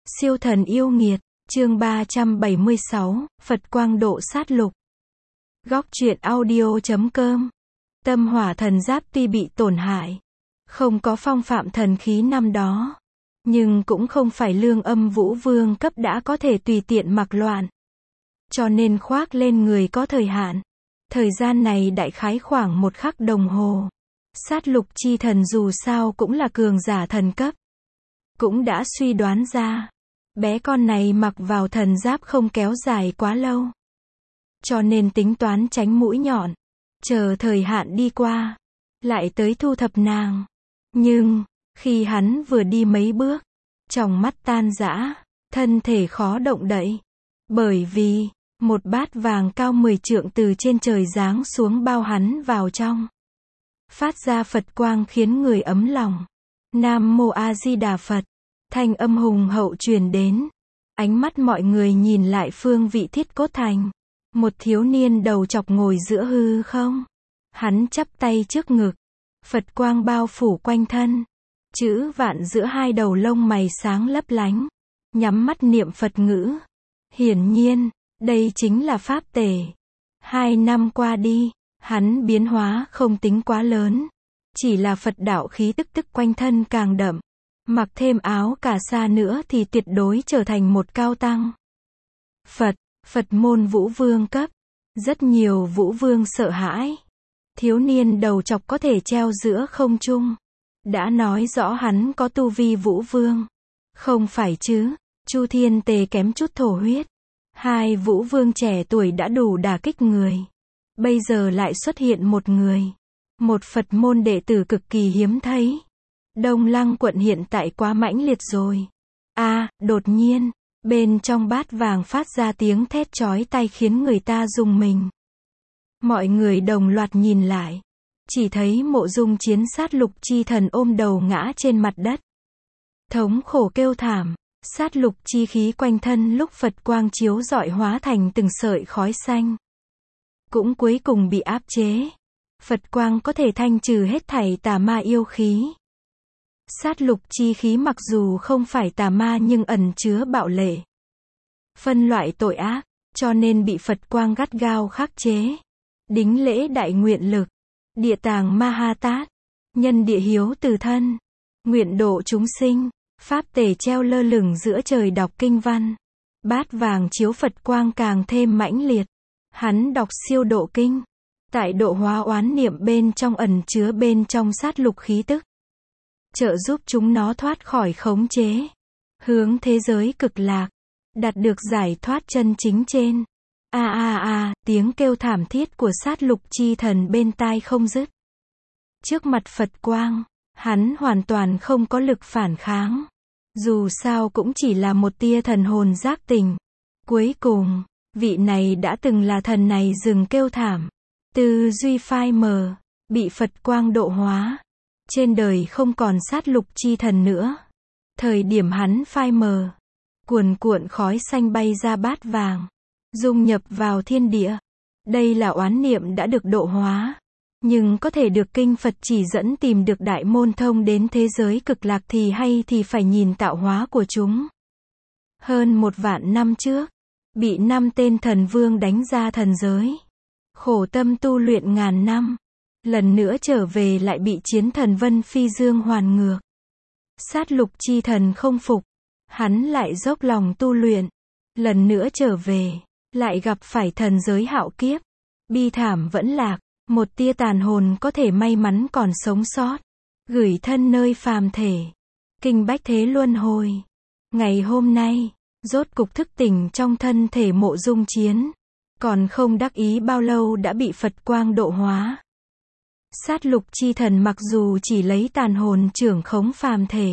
Siêu thần yêu nghiệt, chương 376, Phật quang độ sát lục. Góc truyện audio.com. Tâm hỏa thần giáp tuy bị tổn hại, không có phong phạm thần khí năm đó, nhưng cũng không phải lương âm vũ vương cấp đã có thể tùy tiện mặc loạn. Cho nên khoác lên người có thời hạn. Thời gian này đại khái khoảng 1 khắc đồng hồ. Sát lục chi thần dù sao cũng là cường giả thần cấp. Cũng đã suy đoán ra, bé con này mặc vào thần giáp không kéo dài quá lâu. Cho nên tính toán tránh mũi nhọn, chờ thời hạn đi qua, lại tới thu thập nàng. Nhưng, khi hắn vừa đi mấy bước, tròng mắt tan rã, thân thể khó động đậy. Bởi vì, một bát vàng cao 10 trượng từ trên trời giáng xuống bao hắn vào trong. Phát ra Phật quang khiến người ấm lòng. Nam Mô A Di Đà Phật. Thanh âm hùng hậu truyền đến. Ánh mắt mọi người nhìn lại phương vị Thiết Cốt Thành. Một thiếu niên đầu chọc ngồi giữa hư không. Hắn chắp tay trước ngực. Phật quang bao phủ quanh thân. Chữ vạn giữa hai đầu lông mày sáng lấp lánh. Nhắm mắt niệm Phật ngữ. Hiển nhiên, đây chính là Pháp Tề. 2 năm qua đi, hắn biến hóa không tính quá lớn. Chỉ là Phật đạo khí tức quanh thân càng đậm. Mặc thêm áo cà sa nữa thì tuyệt đối trở thành một cao tăng. Phật môn vũ vương cấp. Rất nhiều vũ vương sợ hãi. Thiếu niên đầu chọc có thể treo giữa không trung. Đã nói rõ hắn có tu vi vũ vương. Không phải chứ, Chu Thiên Tề kém chút thổ huyết. 2 vũ vương trẻ tuổi đã đủ đả kích người. Bây giờ lại xuất hiện một người. Một Phật môn đệ tử cực kỳ hiếm thấy. Đông Lăng quận hiện tại quá mãnh liệt rồi. Đột nhiên, bên trong bát vàng phát ra tiếng thét chói tai khiến người ta rùng mình. Mọi người đồng loạt nhìn lại. Chỉ thấy Mộ Dung Chiến sát lục chi thần ôm đầu ngã trên mặt đất. Thống khổ kêu thảm, sát lục chi khí quanh thân lúc Phật quang chiếu rọi hóa thành từng sợi khói xanh. Cũng cuối cùng bị áp chế. Phật quang có thể thanh trừ hết thảy tà ma yêu khí. Sát lục chi khí mặc dù không phải tà ma nhưng ẩn chứa bạo lệ. Phân loại tội ác, cho nên bị Phật quang gắt gao khắc chế. Đính lễ đại nguyện lực. Địa tàng ma ha tát. Nhân địa hiếu từ thân. Nguyện độ chúng sinh. Pháp Tề treo lơ lửng giữa trời đọc kinh văn. Bát vàng chiếu Phật quang càng thêm mãnh liệt. Hắn đọc siêu độ kinh. Tại độ hóa oán niệm bên trong ẩn chứa bên trong sát lục khí tức. Trợ giúp chúng nó thoát khỏi khống chế. Hướng thế giới cực lạc. Đạt được giải thoát chân chính trên. Tiếng kêu thảm thiết của sát lục chi thần bên tai không dứt. Trước mặt Phật quang, hắn hoàn toàn không có lực phản kháng. Dù sao cũng chỉ là một tia thần hồn giác tình. Cuối cùng, vị này đã từng là thần này dừng kêu thảm. Tư duy phai mờ, bị Phật quang độ hóa. Trên đời không còn sát lục chi thần nữa. Thời điểm hắn phai mờ, cuồn cuộn khói xanh bay ra bát vàng, dung nhập vào thiên địa. Đây là oán niệm đã được độ hóa. Nhưng có thể được kinh Phật chỉ dẫn tìm được đại môn thông đến thế giới cực lạc thì phải nhìn tạo hóa của chúng. Hơn 1 vạn năm trước, bị 5 tên thần vương đánh ra thần giới. Khổ tâm tu luyện ngàn năm. Lần nữa trở về lại bị chiến thần Vân Phi Dương hoàn ngược. Sát lục chi thần không phục. Hắn lại dốc lòng tu luyện. Lần nữa trở về, lại gặp phải thần giới hạo kiếp. Bi thảm vẫn lạc. Một tia tàn hồn có thể may mắn còn sống sót. Gửi thân nơi phàm thể. Kinh bách thế luân hồi. Ngày hôm nay, rốt cục thức tỉnh trong thân thể Mộ Dung Chiến. Còn không đắc ý bao lâu đã bị Phật quang độ hóa. Sát lục chi thần mặc dù chỉ lấy tàn hồn trưởng khống phàm thể.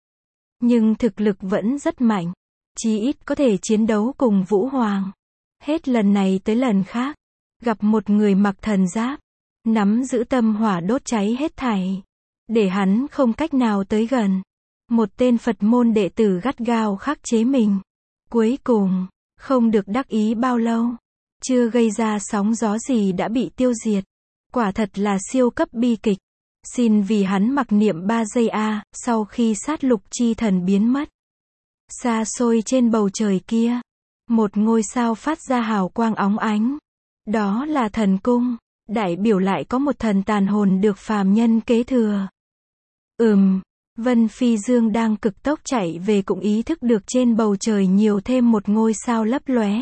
Nhưng thực lực vẫn rất mạnh. Chí ít có thể chiến đấu cùng Vũ Hoàng. Hết lần này tới lần khác. Gặp một người mặc thần giáp. Nắm giữ tâm hỏa đốt cháy hết thảy. Để hắn không cách nào tới gần. Một tên Phật môn đệ tử gắt gao khắc chế mình. Cuối cùng, không được đắc ý bao lâu. Chưa gây ra sóng gió gì đã bị tiêu diệt. Quả thật là siêu cấp bi kịch. Xin vì hắn mặc niệm 3 giây sau khi sát lục chi thần biến mất. Xa xôi trên bầu trời kia, một ngôi sao phát ra hào quang óng ánh. Đó là thần cung, đại biểu lại có một thần tàn hồn được phàm nhân kế thừa. Vân Phi Dương đang cực tốc chạy về cũng ý thức được trên bầu trời nhiều thêm một ngôi sao lấp lóe.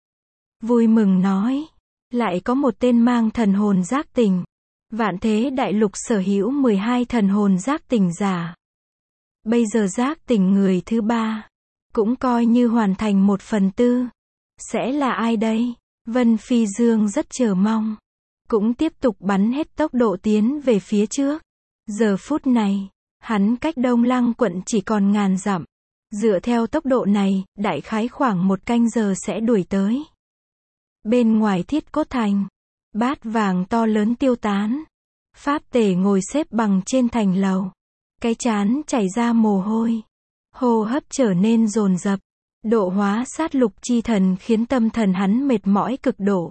Vui mừng nói, lại có một tên mang thần hồn giác tỉnh. Vạn Thế Đại Lục sở hữu 12 thần hồn giác tỉnh giả. Bây giờ giác tỉnh người thứ 3, cũng coi như hoàn thành 1/4. Sẽ là ai đây? Vân Phi Dương rất chờ mong, cũng tiếp tục bắn hết tốc độ tiến về phía trước. Giờ phút này, hắn cách Đông Lăng quận chỉ còn ngàn dặm. Dựa theo tốc độ này, đại khái khoảng 1 canh giờ sẽ đuổi tới. Bên ngoài Thiết Cốt Thành, bát vàng to lớn tiêu tán. Pháp tể ngồi xếp bằng trên thành lầu. Cái trán chảy ra mồ hôi. Hô hấp trở nên dồn dập. Độ hóa sát lục chi thần khiến tâm thần hắn mệt mỏi cực độ.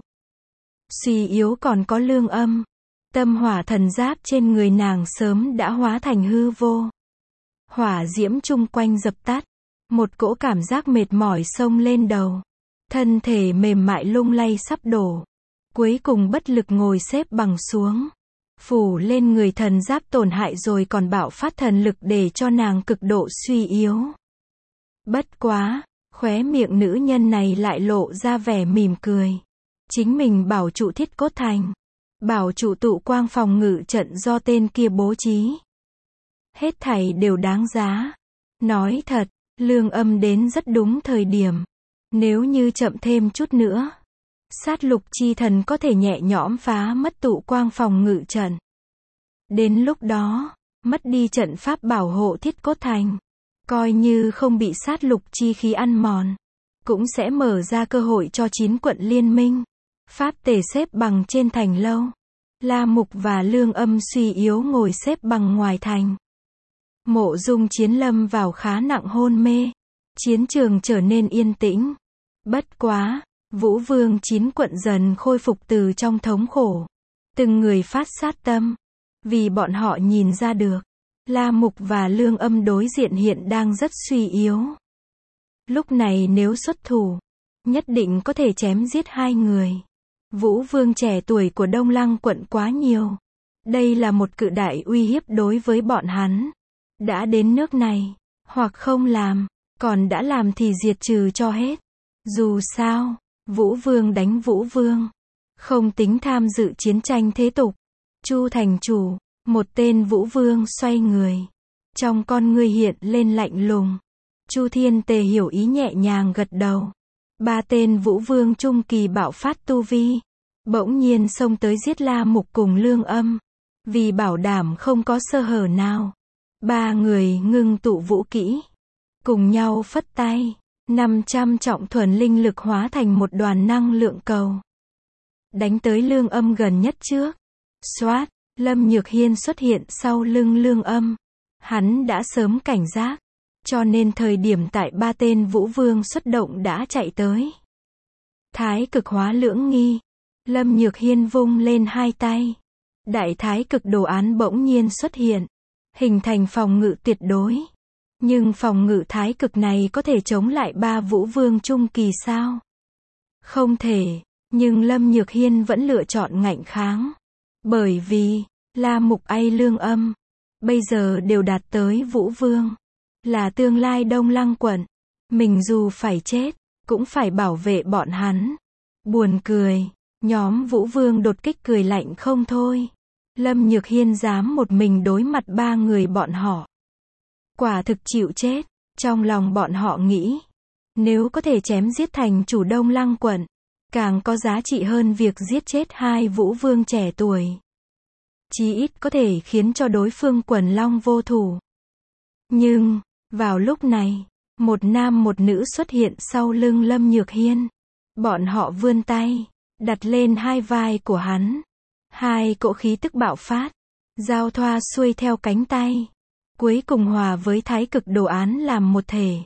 Suy yếu còn có Lương Âm. Tâm hỏa thần giáp trên người nàng sớm đã hóa thành hư vô. Hỏa diễm chung quanh dập tắt. Một cỗ cảm giác mệt mỏi xông lên đầu. Thân thể mềm mại lung lay sắp đổ. Cuối cùng bất lực ngồi xếp bằng xuống. Phủ lên người thần giáp tổn hại rồi còn bạo phát thần lực để cho nàng cực độ suy yếu. Bất quá, khóe miệng nữ nhân này lại lộ ra vẻ mỉm cười. Chính mình bảo trụ Thiết Cốt Thành. Bảo trụ tụ quang phòng ngự trận do tên kia bố trí. Hết thảy đều đáng giá. Nói thật, Lương Âm đến rất đúng thời điểm. Nếu như chậm thêm chút nữa, sát lục chi thần có thể nhẹ nhõm phá mất tụ quang phòng ngự trận. Đến lúc đó, mất đi trận pháp bảo hộ Thiết Cốt Thành, coi như không bị sát lục chi khí ăn mòn, cũng sẽ mở ra cơ hội cho 9 quận liên minh. Pháp tề xếp bằng trên thành lâu. La Mục và Lương Âm suy yếu ngồi xếp bằng ngoài thành. Mộ Dung Chiến lâm vào khá nặng hôn mê. Chiến trường trở nên yên tĩnh. Bất quá, Vũ Vương 9 quận dần khôi phục từ trong thống khổ. Từng người phát sát tâm. Vì bọn họ nhìn ra được, La Mục và Lương Âm đối diện hiện đang rất suy yếu. Lúc này nếu xuất thủ, nhất định có thể chém giết 2 người. Vũ Vương trẻ tuổi của Đông Lăng quận quá nhiều. Đây là một cự đại uy hiếp đối với bọn hắn. Đã đến nước này, hoặc không làm, còn đã làm thì diệt trừ cho hết. Dù sao, Vũ Vương đánh Vũ Vương, không tính tham dự chiến tranh thế tục. Chu thành chủ, một tên Vũ Vương xoay người. Trong con ngươi hiện lên lạnh lùng. Chu Thiên Tề hiểu ý nhẹ nhàng gật đầu. 3 tên Vũ Vương trung kỳ bạo phát tu vi. Bỗng nhiên xông tới giết La Mục cùng Lương Âm. Vì bảo đảm không có sơ hở nào. 3 người ngưng tụ vũ kỹ. Cùng nhau phất tay. 500 trọng thuần linh lực hóa thành một đoàn năng lượng cầu. Đánh tới Lương Âm gần nhất trước. Xoát, Lâm Nhược Hiên xuất hiện sau lưng Lương Âm. Hắn đã sớm cảnh giác. Cho nên thời điểm tại 3 tên Vũ Vương xuất động đã chạy tới. Thái cực hóa lưỡng nghi. Lâm Nhược Hiên vung lên 2 tay. Đại thái cực đồ án bỗng nhiên xuất hiện. Hình thành phòng ngự tuyệt đối. Nhưng phòng ngự thái cực này có thể chống lại 3 Vũ Vương trung kỳ sao? Không thể. Nhưng Lâm Nhược Hiên vẫn lựa chọn ngạnh kháng. Bởi vì, La Mục hay Lương Âm, bây giờ đều đạt tới Vũ Vương. Là tương lai Đông Lăng quận. Mình dù phải chết, cũng phải bảo vệ bọn hắn. Buồn cười. Nhóm Vũ Vương đột kích cười lạnh không thôi. Lâm Nhược Hiên dám một mình đối mặt 3 người bọn họ. Quả thực chịu chết. Trong lòng bọn họ nghĩ, nếu có thể chém giết thành chủ Đông Lăng quận, càng có giá trị hơn việc giết chết 2 Vũ Vương trẻ tuổi. Chí ít có thể khiến cho đối phương quần long vô thủ. Nhưng, vào lúc này, một nam một nữ xuất hiện sau lưng Lâm Nhược Hiên. Bọn họ vươn tay, đặt lên 2 vai của hắn. 2 cỗ khí tức bạo phát, giao thoa xuôi theo cánh tay. Cuối cùng hòa với thái cực đồ án làm một thể.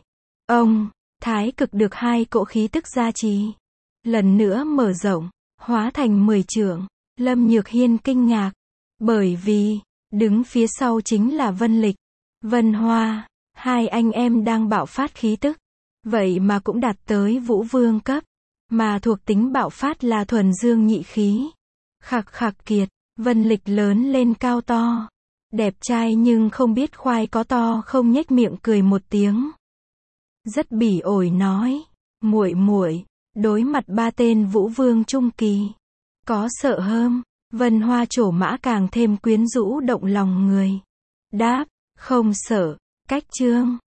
Thái cực được 2 cỗ khí tức gia trì. Lần nữa mở rộng, hóa thành 10 trượng. Lâm Nhược Hiên kinh ngạc. Bởi vì, đứng phía sau chính là Vân Lịch, Vân Hoa. Hai anh em đang bạo phát khí tức. Vậy mà cũng đạt tới vũ vương cấp. Mà thuộc tính bạo phát là thuần dương nhị khí. Khặc khặc kiệt. Vân Lịch lớn lên cao to. Đẹp trai nhưng không biết khoai có to không, nhếch miệng cười một tiếng. Rất bỉ ổi nói. Muội muội, đối mặt ba tên vũ vương trung kỳ. Có sợ hơm? Vân Hoa trổ mã càng thêm quyến rũ động lòng người. Đáp, không sợ. Cách chương.